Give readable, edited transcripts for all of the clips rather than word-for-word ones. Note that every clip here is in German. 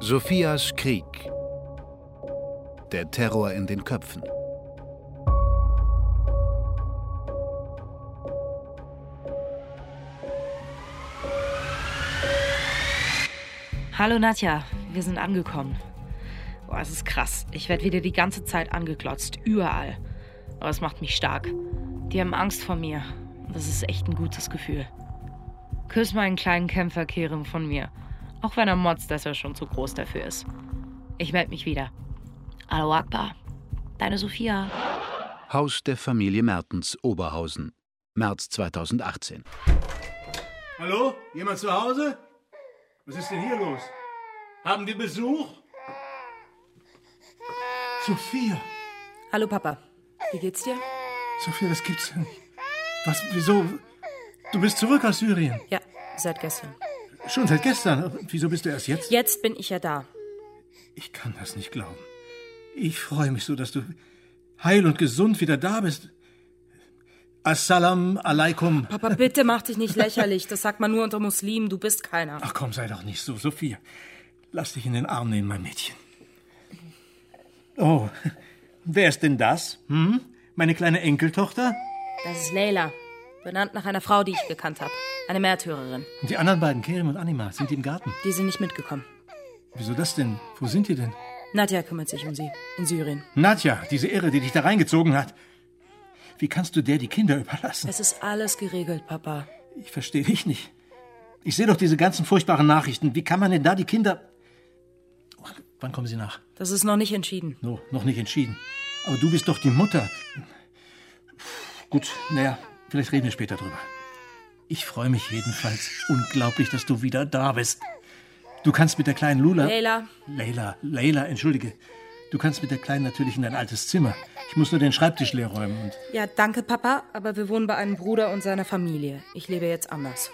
Sophias Krieg. Der Terror in den Köpfen. Hallo Nadja, wir sind angekommen. Boah, es ist krass. Ich werde wieder die ganze Zeit angeklotzt, überall. Aber es macht mich stark. Die haben Angst vor mir. Und das ist echt ein gutes Gefühl. Küss meinen kleinen Kämpfer Kerem von mir. Auch wenn er motzt, dass er schon zu groß dafür ist. Ich melde mich wieder. Allahu Akbar. Deine Sophia. Haus der Familie Mertens, Oberhausen. März 2018. Hallo? Jemand zu Hause? Was ist denn hier los? Haben wir Besuch? Sophia. Hallo Papa. Wie geht's dir? Sophia, das gibt's ja nicht. Was, wieso? Du bist zurück aus Syrien? Ja, seit gestern. Schon seit gestern? Wieso bist du erst jetzt? Jetzt bin ich ja da. Ich kann das nicht glauben. Ich freue mich so, dass du heil und gesund wieder da bist. Assalam alaikum. Papa, bitte mach dich nicht lächerlich. Das sagt man nur unter Muslimen. Du bist keiner. Ach komm, sei doch nicht so, Sophia. Lass dich in den Arm nehmen, mein Mädchen. Oh, wer ist denn das? Meine kleine Enkeltochter? Das ist Leila. Benannt nach einer Frau, die ich gekannt habe. Eine Märtyrerin. Und die anderen beiden, Kerem und Anima, sind die im Garten? Die sind nicht mitgekommen. Wieso das denn? Wo sind die denn? Nadja kümmert sich um sie. In Syrien. Nadja, diese Irre, die dich da reingezogen hat. Wie kannst du der die Kinder überlassen? Es ist alles geregelt, Papa. Ich verstehe dich nicht. Ich sehe doch diese ganzen furchtbaren Nachrichten. Wie kann man denn da die Kinder... Wann kommen sie nach? Das ist noch nicht entschieden. No, noch nicht entschieden. Aber du bist doch die Mutter. Gut, naja, vielleicht reden wir später drüber. Ich freue mich jedenfalls unglaublich, dass du wieder da bist. Du kannst mit der kleinen Lula... Leila, entschuldige. Du kannst mit der Kleinen natürlich in dein altes Zimmer. Ich muss nur den Schreibtisch leer räumen und... Ja, danke, Papa, aber wir wohnen bei einem Bruder und seiner Familie. Ich lebe jetzt anders.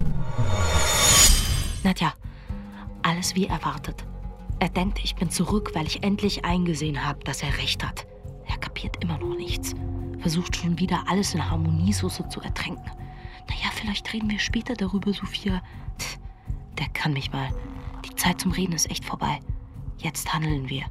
Nadja, alles wie erwartet. Er denkt, ich bin zurück, weil ich endlich eingesehen habe, dass er recht hat. Er kapiert immer noch nichts. Versucht schon wieder alles in Harmoniesoße zu ertränken. Naja, vielleicht reden wir später darüber, Sophia. Der kann mich mal. Die Zeit zum Reden ist echt vorbei. Jetzt handeln wir.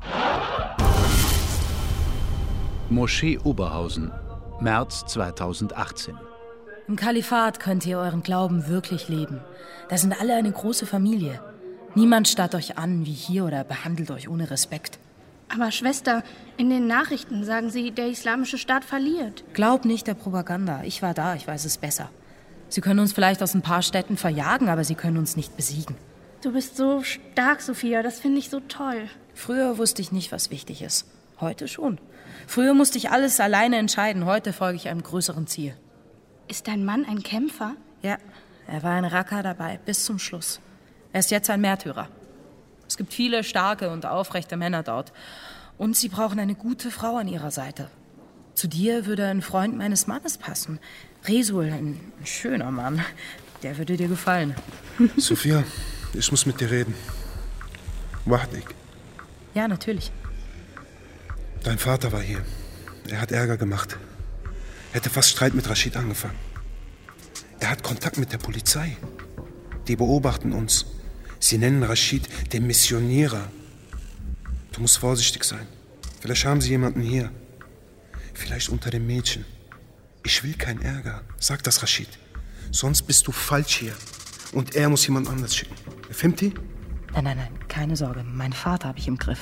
Moschee Oberhausen, März 2018. Im Kalifat könnt ihr euren Glauben wirklich leben. Da sind alle eine große Familie. Niemand starrt euch an wie hier oder behandelt euch ohne Respekt. Aber Schwester, in den Nachrichten sagen sie, der islamische Staat verliert. Glaub nicht der Propaganda. Ich war da, ich weiß es besser. Sie können uns vielleicht aus ein paar Städten verjagen, aber sie können uns nicht besiegen. Du bist so stark, Sophia. Das finde ich so toll. Früher wusste ich nicht, was wichtig ist. Heute schon. Früher musste ich alles alleine entscheiden. Heute folge ich einem größeren Ziel. Ist dein Mann ein Kämpfer? Ja, er war ein Racker dabei, bis zum Schluss. Er ist jetzt ein Märtyrer. Es gibt viele starke und aufrechte Männer dort. Und sie brauchen eine gute Frau an ihrer Seite. Zu dir würde ein Freund meines Mannes passen. Resul, ein schöner Mann. Der würde dir gefallen. Sophia, ich muss mit dir reden. Wahdig. Ja, natürlich. Dein Vater war hier. Er hat Ärger gemacht. Hätte fast Streit mit Rashid angefangen. Er hat Kontakt mit der Polizei. Die beobachten uns. Sie nennen Rashid den Missionierer. Du musst vorsichtig sein. Vielleicht haben sie jemanden hier. Vielleicht unter den Mädchen. Ich will keinen Ärger. Sag das Rashid. Sonst bist du falsch hier. Und er muss jemand anders schicken. Fimti? Nein, keine Sorge. Meinen Vater habe ich im Griff.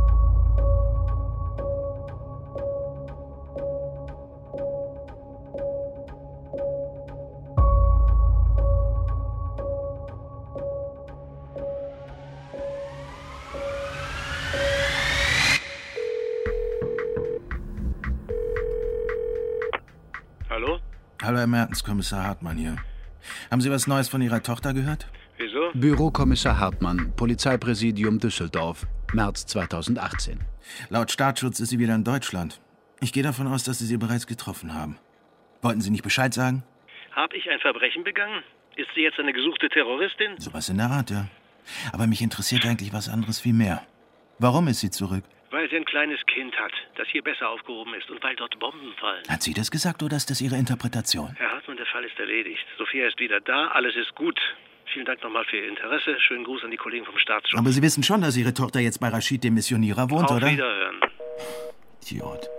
Hallo? Hallo, Herr Mertens, Kommissar Hartmann hier. Haben Sie was Neues von Ihrer Tochter gehört? Wieso? Bürokommissar Hartmann, Polizeipräsidium Düsseldorf, März 2018. Laut Staatsschutz ist sie wieder in Deutschland. Ich gehe davon aus, dass Sie sie bereits getroffen haben. Wollten Sie nicht Bescheid sagen? Hab ich ein Verbrechen begangen? Ist sie jetzt eine gesuchte Terroristin? Sowas in der Art, ja. Aber mich interessiert eigentlich was anderes viel mehr. Warum ist sie zurück? Weil sie ein kleines Kind hat, das hier besser aufgehoben ist und weil dort Bomben fallen. Hat sie das gesagt oder ist das Ihre Interpretation? Herr Hartmann, der Fall ist erledigt. Sophia ist wieder da, alles ist gut. Vielen Dank nochmal für Ihr Interesse. Schönen Gruß an die Kollegen vom Staatsschutz. Aber Sie wissen schon, dass Ihre Tochter jetzt bei Rashid, dem Missionierer, wohnt, Auf oder? Wiederhören. Idiot.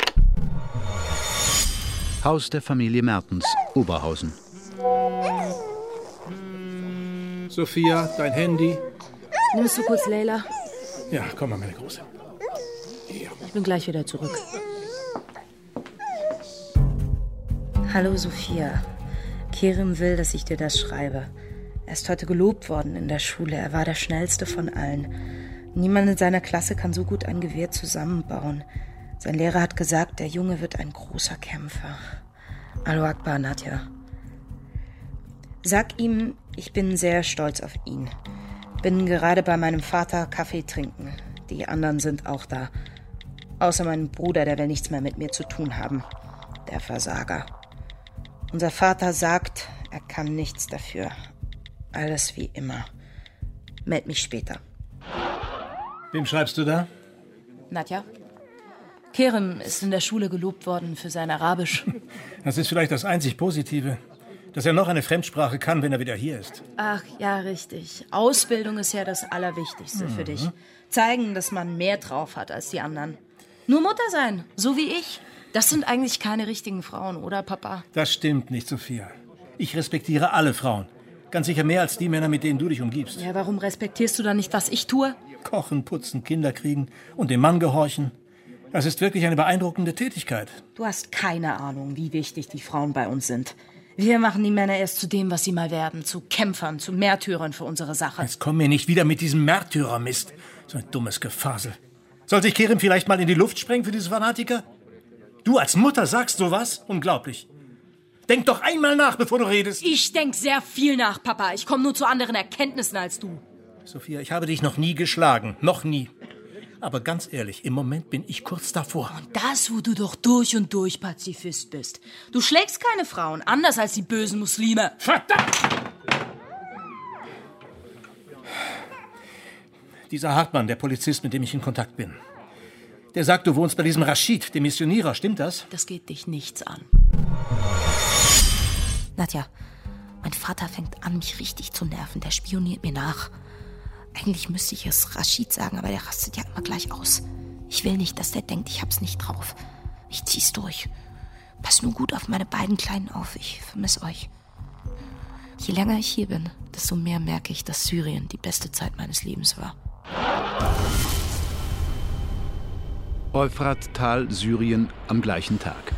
Haus der Familie Mertens, Oberhausen. Sophia, dein Handy. Nimmst du kurz Leila? Ja, komm mal, meine Große. Ich bin gleich wieder zurück. Hallo Sophia. Kerem will, dass ich dir das schreibe. Er ist heute gelobt worden in der Schule. Er war der Schnellste von allen. Niemand in seiner Klasse kann so gut ein Gewehr zusammenbauen. Sein Lehrer hat gesagt, der Junge wird ein großer Kämpfer. Allahu Akbar, Nadja. Sag ihm, ich bin sehr stolz auf ihn. Bin gerade bei meinem Vater Kaffee trinken. Die anderen sind auch da. Außer mein Bruder, der will nichts mehr mit mir zu tun haben. Der Versager. Unser Vater sagt, er kann nichts dafür. Alles wie immer. Meld mich später. Wem schreibst du da? Nadja? Kerem ist in der Schule gelobt worden für sein Arabisch. Das ist vielleicht das einzig Positive, dass er noch eine Fremdsprache kann, wenn er wieder hier ist. Ach, ja, richtig. Ausbildung ist ja das Allerwichtigste für dich. Zeigen, dass man mehr drauf hat als die anderen. Nur Mutter sein, so wie ich. Das sind eigentlich keine richtigen Frauen, oder, Papa? Das stimmt nicht, Sophia. Ich respektiere alle Frauen. Ganz sicher mehr als die Männer, mit denen du dich umgibst. Ja, warum respektierst du dann nicht, was ich tue? Kochen, putzen, Kinder kriegen und dem Mann gehorchen. Das ist wirklich eine beeindruckende Tätigkeit. Du hast keine Ahnung, wie wichtig die Frauen bei uns sind. Wir machen die Männer erst zu dem, was sie mal werden. Zu Kämpfern, zu Märtyrern für unsere Sache. Jetzt komm mir nicht wieder mit diesem Märtyrermist. So ein dummes Gefasel. Soll sich Kerem vielleicht mal in die Luft sprengen für diese Fanatiker? Du als Mutter sagst sowas? Unglaublich. Denk doch einmal nach, bevor du redest. Ich denk sehr viel nach, Papa. Ich komme nur zu anderen Erkenntnissen als du. Sophia, ich habe dich noch nie geschlagen. Noch nie. Aber ganz ehrlich, im Moment bin ich kurz davor. Und das, wo du doch durch und durch Pazifist bist. Du schlägst keine Frauen, anders als die bösen Muslime. Verdammt! Dieser Hartmann, der Polizist, mit dem ich in Kontakt bin, der sagt, du wohnst bei diesem Rashid, dem Missionierer. Stimmt das? Das geht dich nichts an. Nadja, mein Vater fängt an, mich richtig zu nerven. Der spioniert mir nach. Eigentlich müsste ich es Rashid sagen, aber der rastet ja immer gleich aus. Ich will nicht, dass der denkt, ich hab's nicht drauf. Ich zieh's durch. Pass nur gut auf meine beiden Kleinen auf. Ich vermisse euch. Je länger ich hier bin, desto mehr merke ich, dass Syrien die beste Zeit meines Lebens war. Euphrattal, Syrien, am gleichen Tag.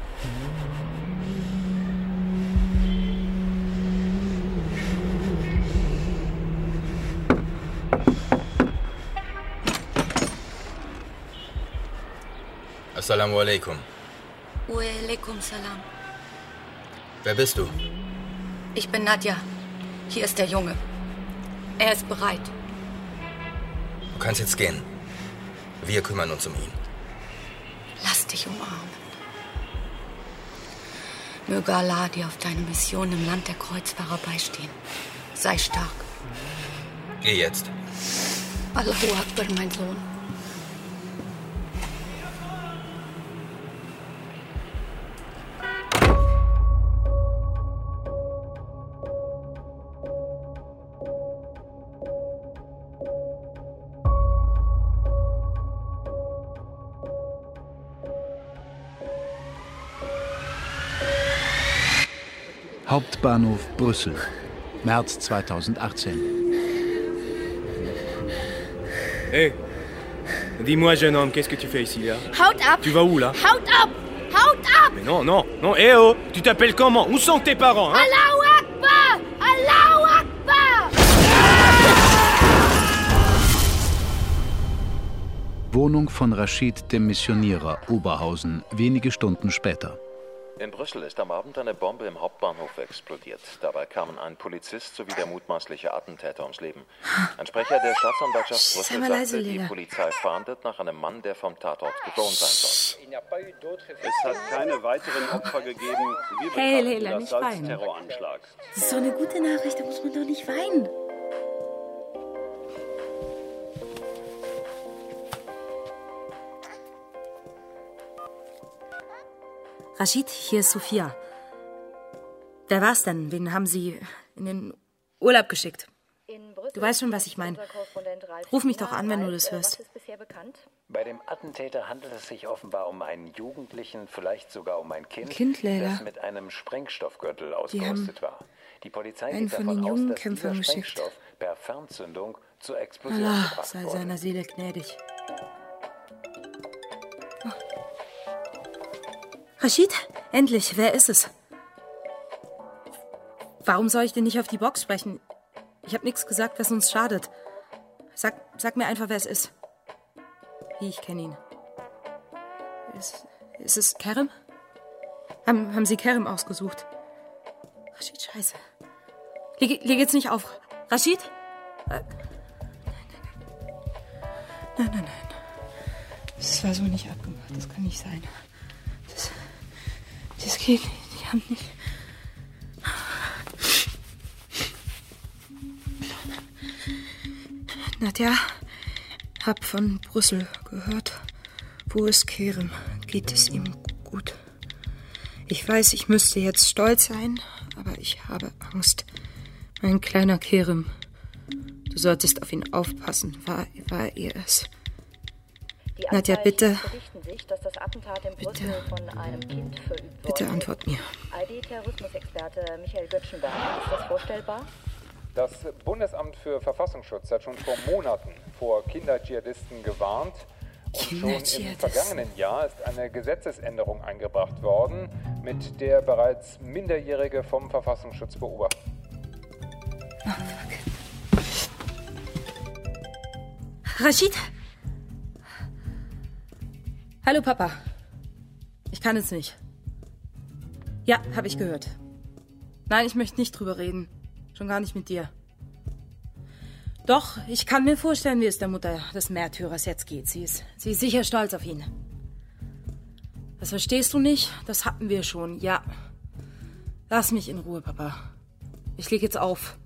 Assalamu alaikum. Wa alaikum salam. Wer bist du? Ich bin Nadja. Hier ist der Junge. Er ist bereit. Du kannst jetzt gehen. Wir kümmern uns um ihn. Lass dich umarmen. Möge Allah dir auf deine Mission im Land der Kreuzfahrer beistehen. Sei stark. Geh jetzt. Allahu Akbar, mein Sohn. Hauptbahnhof Brüssel, März 2018. Hey, dis-moi, jeune homme, qu'est-ce que tu fais ici, là? Haut ab! Tu vas où, là? Haut ab! Haut ab! Mais non, non, non, eh oh! Tu t'appelles comment? Où sont tes parents, hein? Allahu Akbar! Allahu Akbar! Wohnung von Rashid, dem Missionierer, Oberhausen, wenige Stunden später. In Brüssel ist am Abend eine Bombe im Hauptbahnhof explodiert. Dabei kamen ein Polizist sowie der mutmaßliche Attentäter ums Leben. Ein Sprecher der Staatsanwaltschaft Brüssel sagte, die Polizei fahndet nach einem Mann, der vom Tatort geflohen sein soll. Es hat keine weiteren Opfer gegeben. Wir Hey, betrachten Leila, das nicht als weinen. Terroranschlag. Das ist so eine gute Nachricht, da muss man doch nicht weinen. Rashid, hier ist Sophia. Wer war's denn? Wen haben Sie in den Urlaub geschickt. Du weißt schon, was ich meine. Ruf mich doch an, wenn du das hörst. Bei dem Attentäter handelt es sich offenbar um einen Jugendlichen, vielleicht sogar um ein Kind, das mit einem Sprengstoffgürtel ausgerüstet war. Die Polizei geht davon aus, dass dieser Sprengstoff per Fernzündung zur Explosion gebracht wurde. Sei seiner Seele gnädig. Oh. Rashid, endlich, wer ist es? Warum soll ich denn nicht auf die Box sprechen? Ich habe nichts gesagt, was uns schadet. Sag mir einfach, wer es ist. Ich kenne ihn. Ist es Kerem? Haben Sie Kerem ausgesucht? Rashid, scheiße. Leg jetzt nicht auf. Rashid? Nein. Das war so nicht abgemacht. Das kann nicht sein. Das geht nicht. Die haben nicht... Nadja, hab von Brüssel gehört. Wo ist Kerem? Geht es ihm gut? Ich weiß, ich müsste jetzt stolz sein, aber ich habe Angst. Mein kleiner Kerem. Du solltest auf ihn aufpassen. War er es? Nadja, bitte. Sich, dass das Attentat in Brüssel von einem Kind verübt bitte antwort mir. ID-Terrorismusexperte Michael Göttschenberg. Ist das vorstellbar? Das Bundesamt für Verfassungsschutz hat schon vor Monaten vor Kinderdschihadisten gewarnt. Und schon im vergangenen Jahr ist eine Gesetzesänderung eingebracht worden, mit der bereits Minderjährige vom Verfassungsschutz beobachten. Oh, fuck. Rashid? Hallo, Papa. Ich kann es nicht. Ja, habe ich gehört. Nein, ich möchte nicht drüber reden. Schon gar nicht mit dir. Doch, ich kann mir vorstellen, wie es der Mutter des Märtyrers jetzt geht. Sie ist sicher stolz auf ihn. Das verstehst du nicht? Das hatten wir schon, ja. Lass mich in Ruhe, Papa. Ich leg jetzt auf.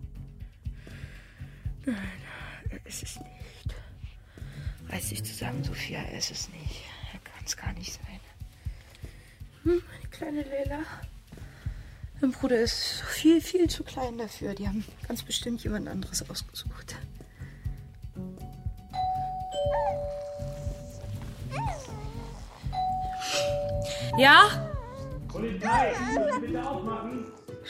Nein, es ist nicht. Reiß dich zusammen, Sophia, es ist nicht. Kann es gar nicht sein. Meine kleine Leila. Mein Bruder ist viel, viel zu klein dafür. Die haben ganz bestimmt jemand anderes ausgesucht. Ja? Polizei, können Sie bitte aufmachen?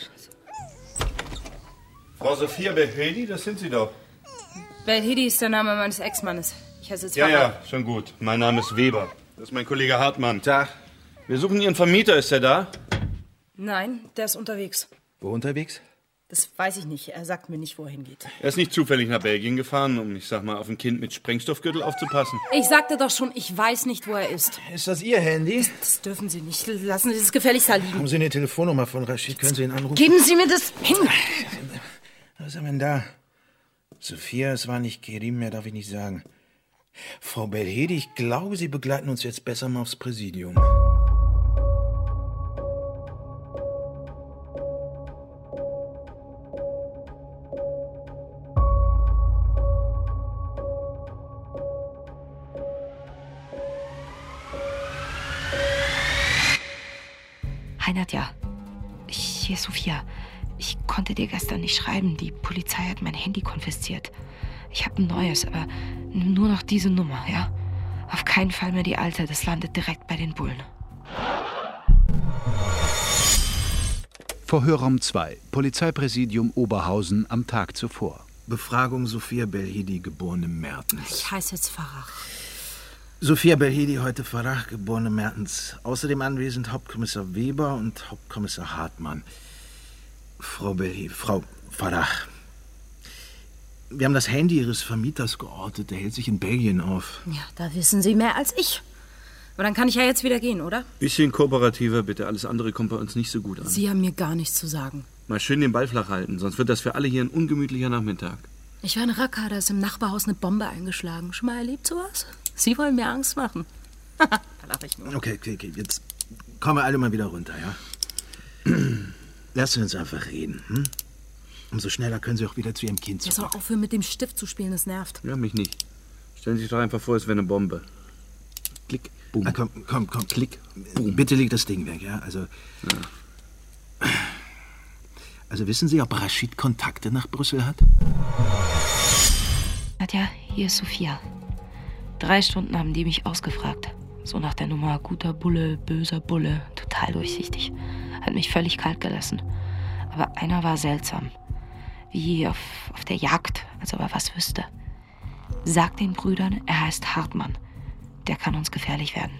Frau Sophia Belhedi, das sind Sie doch. Belhedi ist der Name meines Ex-Mannes. Ich heiße jetzt Ja, schon gut. Mein Name ist Weber. Das ist mein Kollege Hartmann. Tag. Wir suchen Ihren Vermieter. Ist er da? Nein, der ist unterwegs. Wo unterwegs? Das weiß ich nicht. Er sagt mir nicht, wo er hingeht. Er ist nicht zufällig nach Belgien gefahren, um, ich sag mal, auf ein Kind mit Sprengstoffgürtel aufzupassen. Ich sagte doch schon, ich weiß nicht, wo er ist. Ist das Ihr Handy? Das dürfen Sie nicht. Lassen Sie das gefälligst da liegen. Haben Sie eine Telefonnummer von Rashid? Können Sie ihn anrufen? Geben Sie mir das hin. Was haben wir denn da? Sophia, es war nicht Kerim mehr, darf ich nicht sagen. Frau Belhedi, ich glaube, Sie begleiten uns jetzt besser mal aufs Präsidium. Hi Nadja, hier ist Sophia. Ich konnte dir gestern nicht schreiben. Die Polizei hat mein Handy konfisziert. Ich habe ein neues, aber nur noch diese Nummer, ja? Auf keinen Fall mehr die alte. Das landet direkt bei den Bullen. Verhörraum 2, Polizeipräsidium Oberhausen am Tag zuvor. Befragung Sophia Belhedi, geborene Mertens. Ich heiße jetzt Farah. Sophia Belhedi, heute Farah, geborene Mertens. Außerdem anwesend Hauptkommissar Weber und Hauptkommissar Hartmann. Frau Farah. Wir haben das Handy Ihres Vermieters geortet. Der hält sich in Belgien auf. Ja, da wissen Sie mehr als ich. Aber dann kann ich ja jetzt wieder gehen, oder? Bisschen kooperativer, bitte. Alles andere kommt bei uns nicht so gut an. Sie haben mir gar nichts zu sagen. Mal schön den Ball flach halten, sonst wird das für alle hier ein ungemütlicher Nachmittag. Ich war in Raqqa, da ist im Nachbarhaus eine Bombe eingeschlagen. Schon mal erlebt sowas? Sie wollen mir Angst machen. Da lache ich nur. Okay. Jetzt kommen wir alle mal wieder runter, ja? Lassen wir uns einfach reden, hm? Umso schneller können Sie auch wieder zu Ihrem Kind zurück. Er soll aufhören, mit dem Stift zu spielen, das nervt. Ja, mich nicht. Stellen Sie sich doch einfach vor, es wäre eine Bombe. Klick, boom. Ah, komm, Klick, boom. Bitte leg das Ding weg, ja? Also Also wissen Sie, ob Rashid Kontakte nach Brüssel hat? Nadja, hier ist Sophia. 3 Stunden haben die mich ausgefragt. So nach der Nummer guter Bulle, böser Bulle, total durchsichtig. Hat mich völlig kalt gelassen. Aber einer war seltsam. Wie auf der Jagd, als ob er was wüsste. Sag den Brüdern, er heißt Hartmann. Der kann uns gefährlich werden.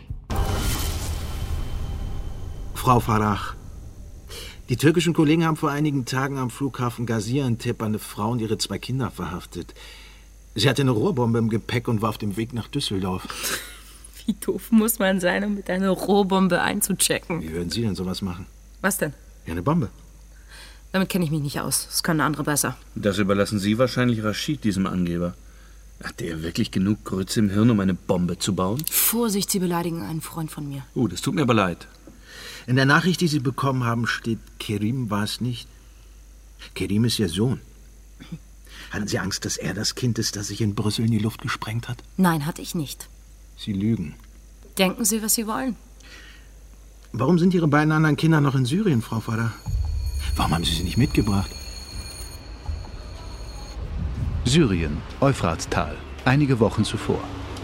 Frau Farah, die türkischen Kollegen haben vor einigen Tagen am Flughafen Gaziantep eine Frau und ihre 2 Kinder verhaftet. Sie hatte eine Rohrbombe im Gepäck und war auf dem Weg nach Düsseldorf. Wie doof muss man sein, um mit einer Rohrbombe einzuchecken? Wie würden Sie denn sowas machen? Was denn? Ja, eine Bombe. Damit kenne ich mich nicht aus. Das können andere besser. Das überlassen Sie wahrscheinlich Rashid, diesem Angeber. Hat der wirklich genug Grütze im Hirn, um eine Bombe zu bauen? Vorsicht, Sie beleidigen einen Freund von mir. Das tut mir aber leid. In der Nachricht, die Sie bekommen haben, steht, Kerim war es nicht. Kerim ist Ihr Sohn. Hatten Sie Angst, dass er das Kind ist, das sich in Brüssel in die Luft gesprengt hat? Nein, hatte ich nicht. Sie lügen. Denken Sie, was Sie wollen. Warum sind Ihre beiden anderen Kinder noch in Syrien, Frau Farah? Warum haben Sie sie nicht mitgebracht? Syrien, Euphrattal, einige Wochen zuvor.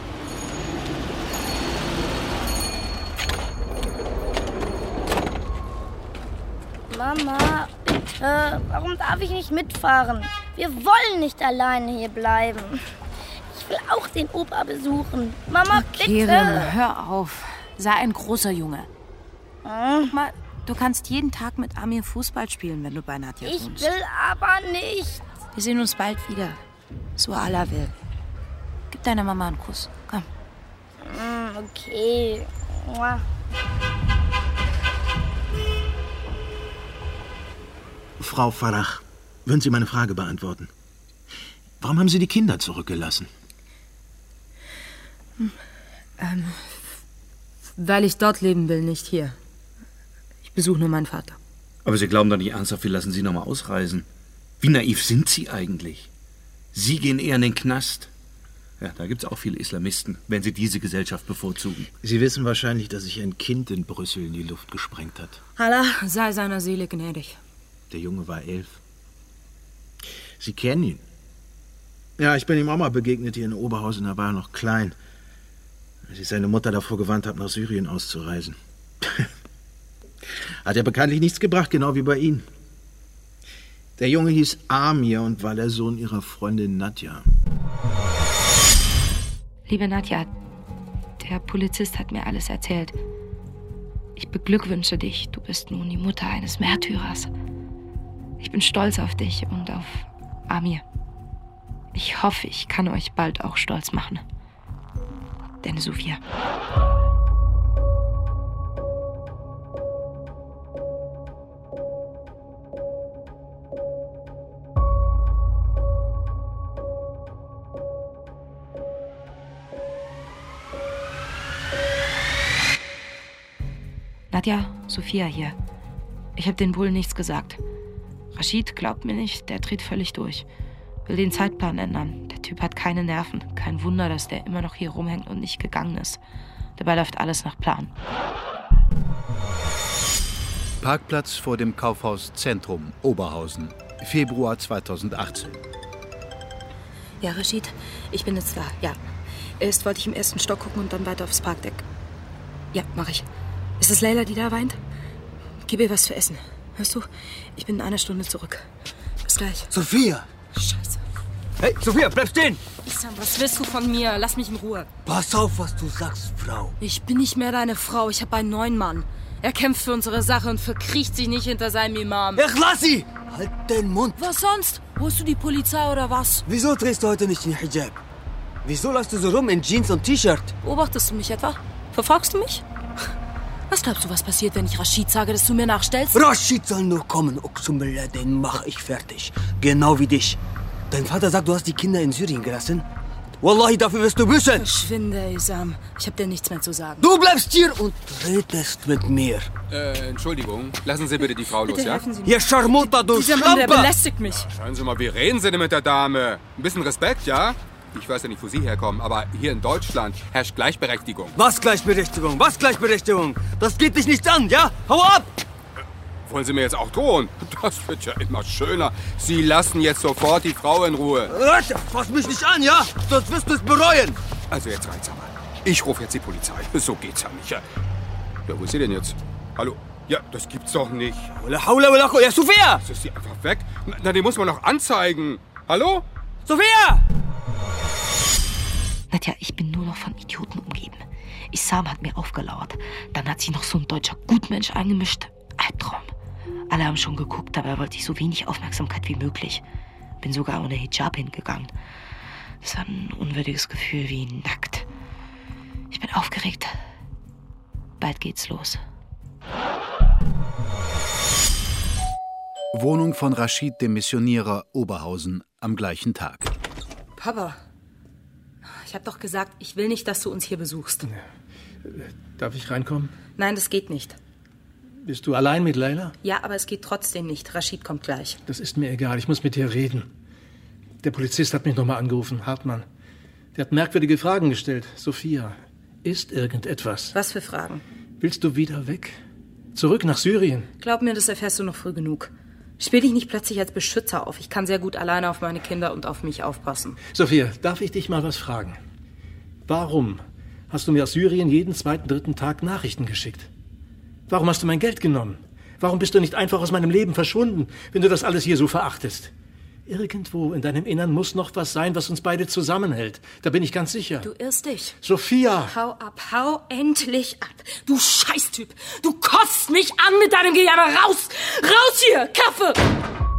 Mama, bitte, warum darf ich nicht mitfahren? Wir wollen nicht alleine hier bleiben. Ich will auch den Opa besuchen. Mama, bitte. Kerim, hör auf. Sei ein großer Junge. Guck mal, du kannst jeden Tag mit Amir Fußball spielen, wenn du bei Nadja wohnst. Ich will aber nicht. Wir sehen uns bald wieder. So Allah will. Gib deiner Mama einen Kuss. Komm. Okay. Frau Farah, würden Sie meine Frage beantworten? Warum haben Sie die Kinder zurückgelassen? Weil ich dort leben will, nicht hier. Ich besuche nur meinen Vater. Aber Sie glauben doch nicht ernsthaft, wir lassen Sie noch mal ausreisen. Wie naiv sind Sie eigentlich? Sie gehen eher in den Knast. Ja, da gibt's auch viele Islamisten, wenn sie diese Gesellschaft bevorzugen. Sie wissen wahrscheinlich, dass sich ein Kind in Brüssel in die Luft gesprengt hat. Allah sei seiner Seele gnädig. Der Junge war 11. Sie kennen ihn. Ja, ich bin ihm auch mal begegnet hier in Oberhausen, da war er noch klein. Als ich seine Mutter davor gewarnt habe, nach Syrien auszureisen. Hat ja bekanntlich nichts gebracht, genau wie bei Ihnen. Der Junge hieß Amir und war der Sohn Ihrer Freundin Nadja. Liebe Nadja, der Polizist hat mir alles erzählt. Ich beglückwünsche dich. Du bist nun die Mutter eines Märtyrers. Ich bin stolz auf dich und auf Amir. Ich hoffe, ich kann euch bald auch stolz machen. Deine Sophia. Nadja, Sophia hier. Ich habe den Bullen nichts gesagt. Rashid glaubt mir nicht, der dreht völlig durch. Will den Zeitplan ändern. Der Typ hat keine Nerven. Kein Wunder, dass der immer noch hier rumhängt und nicht gegangen ist. Dabei läuft alles nach Plan. Parkplatz vor dem Kaufhaus Zentrum, Oberhausen, Februar 2018. Ja, Rashid, ich bin jetzt da, ja. Erst wollte ich im ersten Stock gucken und dann weiter aufs Parkdeck. Ja, mach ich. Ist es Leila, die da weint? Gib ihr was zu essen. Hörst du? Ich bin in einer Stunde zurück. Bis gleich. Sophia! Scheiße. Hey, Sophia, bleib stehen! Isam, was willst du von mir? Lass mich in Ruhe. Pass auf, was du sagst, Frau. Ich bin nicht mehr deine Frau. Ich habe einen neuen Mann. Er kämpft für unsere Sache und verkriecht sich nicht hinter seinem Imam. Ich lass sie! Halt den Mund! Was sonst? Holst du die Polizei oder was? Wieso trägst du heute nicht den Hijab? Wieso läufst du so rum in Jeans und T-Shirt? Beobachtest du mich etwa? Verfolgst du mich? Was glaubst du, was passiert, wenn ich Rashid sage, dass du mir nachstellst? Rashid soll nur kommen, Uqsumbillah, den mach ich fertig. Genau wie dich. Dein Vater sagt, du hast die Kinder in Syrien gelassen. Wallahi, dafür wirst du büßen. Verschwinde, Isam. Ich hab dir nichts mehr zu sagen. Du bleibst hier und redest mit mir. Entschuldigung. Lassen Sie bitte die Frau los, ja? Ihr Scharmutter, du Dieser Schlampe! Mann, der belästigt mich. Schauen Sie mal, wie reden Sie denn mit der Dame? Ein bisschen Respekt, ja? Ich weiß ja nicht, wo Sie herkommen, aber hier in Deutschland herrscht Gleichberechtigung. Was Gleichberechtigung? Was Gleichberechtigung? Das geht dich nicht an, ja? Hau ab! Wollen Sie mir jetzt auch drohen? Das wird ja immer schöner. Sie lassen jetzt sofort die Frau in Ruhe. Fass mich nicht an, ja? Sonst wirst du es bereuen. Also jetzt reicht's aber. Ich rufe jetzt die Polizei. So geht's ja nicht. Ja, wo ist sie denn jetzt? Hallo? Ja, das gibt's doch nicht. Ja, Sophia! Ist die einfach weg? Na, die muss man noch anzeigen. Hallo? Sophia! Nadja, ich bin nur noch von Idioten umgeben. Issam hat mir aufgelauert. Dann hat sich noch so ein deutscher Gutmensch eingemischt. Albtraum. Alle haben schon geguckt, dabei wollte ich so wenig Aufmerksamkeit wie möglich. Bin sogar ohne Hijab hingegangen. Das war ein unwürdiges Gefühl wie nackt. Ich bin aufgeregt. Bald geht's los. Wohnung von Rashid, dem Missionierer, Oberhausen, am gleichen Tag. Papa, ich hab doch gesagt, ich will nicht, dass du uns hier besuchst. Darf ich reinkommen? Nein, das geht nicht. Bist du allein mit Leila? Ja, aber es geht trotzdem nicht. Rashid kommt gleich. Das ist mir egal, ich muss mit dir reden. Der Polizist hat mich nochmal angerufen, Hartmann. Der hat merkwürdige Fragen gestellt. Sophia, ist irgendetwas? Was für Fragen? Willst du wieder weg? Zurück nach Syrien? Glaub mir, das erfährst du noch früh genug. Spiel dich nicht plötzlich als Beschützer auf. Ich kann sehr gut alleine auf meine Kinder und auf mich aufpassen. Sophia, darf ich dich mal was fragen? Warum hast du mir aus Syrien jeden zweiten, dritten Tag Nachrichten geschickt? Warum hast du mein Geld genommen? Warum bist du nicht einfach aus meinem Leben verschwunden, wenn du das alles hier so verachtest? Irgendwo in deinem Innern muss noch was sein, was uns beide zusammenhält. Da bin ich ganz sicher. Du irrst dich. Sophia! Hau ab, hau endlich ab. Du Scheißtyp. Du kotzt mich an mit deinem Gejammer. Raus! Raus hier! Kaffee!